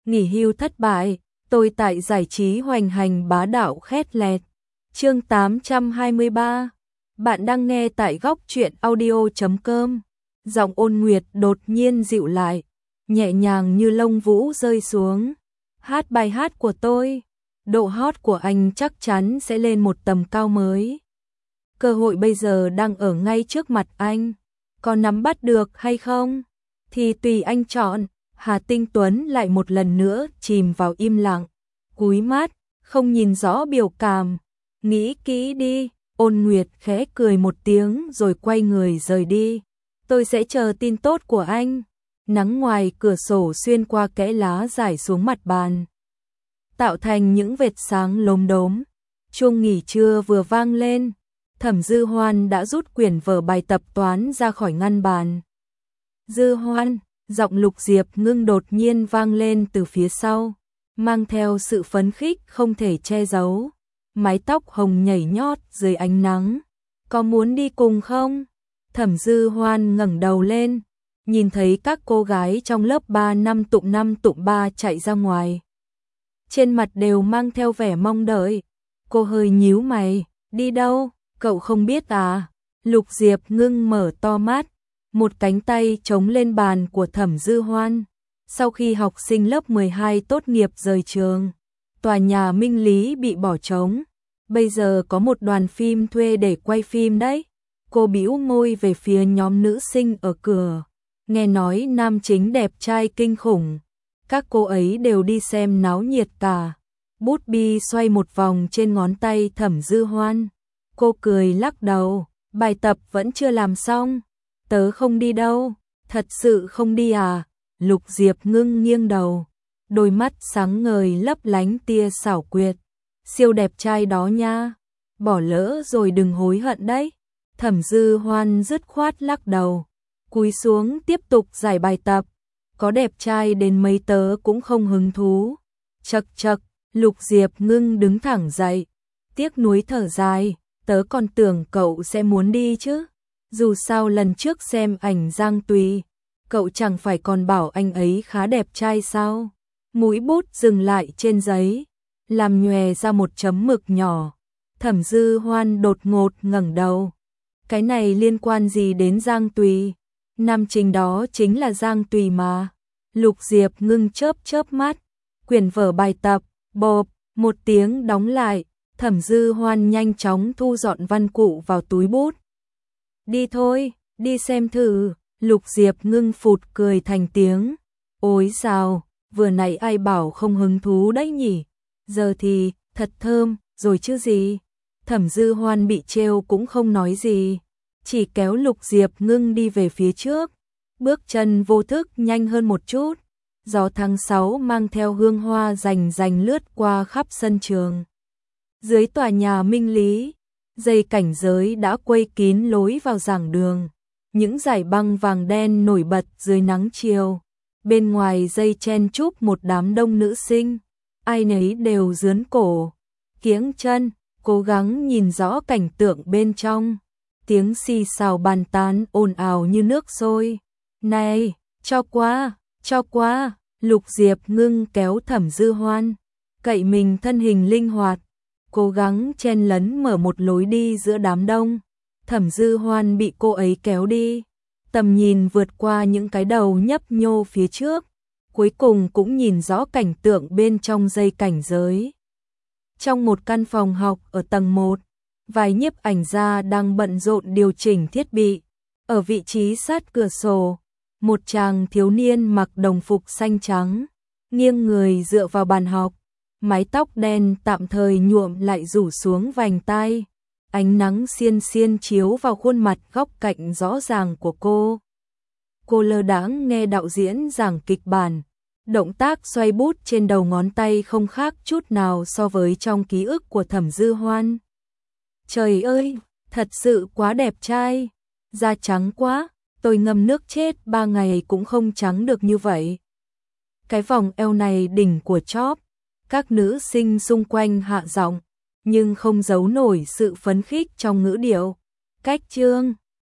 nghỉ hưu thất bại, tôi tại giải trí hoành hành bá đạo khét lẹt. Chương 823. Bạn đang nghe tại góc truyện audio.com. Giọng Ôn Nguyệt đột nhiên dịu lại, nhẹ nhàng như lông vũ rơi xuống. Hát bài hát của tôi, độ hot của anh chắc chắn sẽ lên một tầm cao mới. Cơ hội bây giờ đang ở ngay trước mặt anh, có nắm bắt được hay không? Thì tùy anh chọn. Hà Tinh Tuấn lại một lần nữa chìm vào im lặng, cúi mắt, không nhìn rõ biểu cảm. Nghĩ kỹ đi, Ôn Nguyệt khẽ cười một tiếng rồi quay người rời đi. Tôi sẽ chờ tin tốt của anh. Nắng ngoài cửa sổ xuyên qua kẽ lá rải xuống mặt bàn, tạo thành những vệt sáng lốm đốm. Chuông nghỉ trưa vừa vang lên, Thẩm Dư Hoan đã rút quyển vở bài tập toán ra khỏi ngăn bàn. Dư Hoan, giọng Lục Diệp Ngưng đột nhiên vang lên từ phía sau, mang theo sự phấn khích không thể che giấu. Mái tóc hồng nhảy nhót dưới ánh nắng. Có muốn đi cùng không? Thẩm Dư Hoan ngẩng đầu lên, nhìn thấy các cô gái trong lớp 3 năm tụng 3 chạy ra ngoài. Trên mặt đều mang theo vẻ mong đợi. Cô hơi nhíu mày, đi đâu? Cậu không biết à? Lục Diệp Ngưng mở to mắt, một cánh tay chống lên bàn của Thẩm Dư Hoan. Sau khi học sinh lớp 12 tốt nghiệp rời trường, tòa nhà Minh Lý bị bỏ trống. Bây giờ có một đoàn phim thuê để quay phim đấy. Cô bĩu môi về phía nhóm nữ sinh ở cửa. Nghe nói nam chính đẹp trai kinh khủng. Các cô ấy đều đi xem náo nhiệt cả. Bút bi xoay một vòng trên ngón tay Thẩm Dư Hoan. Cô cười lắc đầu. Bài tập vẫn chưa làm xong. Tớ không đi đâu. Thật sự không đi à? Lục Diệp Ngưng nghiêng đầu, đôi mắt sáng ngời lấp lánh tia xảo quyệt. Siêu đẹp trai đó nha. Bỏ lỡ rồi đừng hối hận đấy. Thẩm Dư Hoan dứt khoát lắc đầu, cúi xuống tiếp tục giải bài tập. Có đẹp trai đến mấy tớ cũng không hứng thú. Chậc chậc, Lục Diệp Ngưng đứng thẳng dậy, tiếc nuối thở dài. Tớ còn tưởng cậu sẽ muốn đi chứ. Dù sao lần trước xem ảnh Giang Tùy, cậu chẳng phải còn bảo anh ấy khá đẹp trai sao? Mũi bút dừng lại trên giấy, làm nhòe ra một chấm mực nhỏ. Thẩm Dư Hoan đột ngột ngẩng đầu. Cái này liên quan gì đến Giang Tùy? Nam chính đó chính là Giang Tùy mà. Lục Diệp Ngưng chớp mắt, quyển vở bài tập, bộp, một tiếng đóng lại. Thẩm Dư Hoan nhanh chóng thu dọn văn cụ vào túi bút. Đi thôi, đi xem thử. Lục Diệp Ngưng phụt cười thành tiếng. Ôi sao, vừa nãy ai bảo không hứng thú đấy nhỉ? Giờ thì, thật thơm, rồi chứ gì? Thẩm Dư Hoan bị trêu cũng không nói gì, chỉ kéo Lục Diệp Ngưng đi về phía trước. Bước chân vô thức nhanh hơn một chút. Gió tháng 6 mang theo hương hoa rành rành lướt qua khắp sân trường. Dưới tòa nhà Minh Lý, dây cảnh giới đã quây kín lối vào giảng đường. Những dải băng vàng đen nổi bật dưới nắng chiều. Bên ngoài dây chen chúc một đám đông nữ sinh, ai nấy đều rướn cổ, kiếng chân, cố gắng nhìn rõ cảnh tượng bên trong. Tiếng xì xào bàn tán ồn ào như nước sôi. Này, cho qua, Lục Diệp Ngưng kéo Thẩm Dư Hoan, cậy mình thân hình linh hoạt, cố gắng chen lấn mở một lối đi giữa đám đông. Thẩm Dư Hoan bị cô ấy kéo đi, tầm nhìn vượt qua những cái đầu nhấp nhô phía trước, cuối cùng cũng nhìn rõ cảnh tượng bên trong dây cảnh giới. Trong một căn phòng học ở tầng 1, vài nhiếp ảnh gia đang bận rộn điều chỉnh thiết bị. Ở vị trí sát cửa sổ, một chàng thiếu niên mặc đồng phục xanh trắng, nghiêng người dựa vào bàn học, mái tóc đen tạm thời nhuộm lại rủ xuống vành tai. Ánh nắng xiên xiên chiếu vào khuôn mặt góc cạnh rõ ràng của cô. Cô lơ đãng nghe đạo diễn giảng kịch bản. Động tác xoay bút trên đầu ngón tay không khác chút nào so với trong ký ức của Thẩm Dư Hoan. Trời ơi, thật sự quá đẹp trai. Da trắng quá, tôi ngâm nước chết 3 ngày cũng không trắng được như vậy. Cái vòng eo này đỉnh của chóp. Các nữ sinh xung quanh hạ giọng, nhưng không giấu nổi sự phấn khích trong ngữ điệu. Cách chương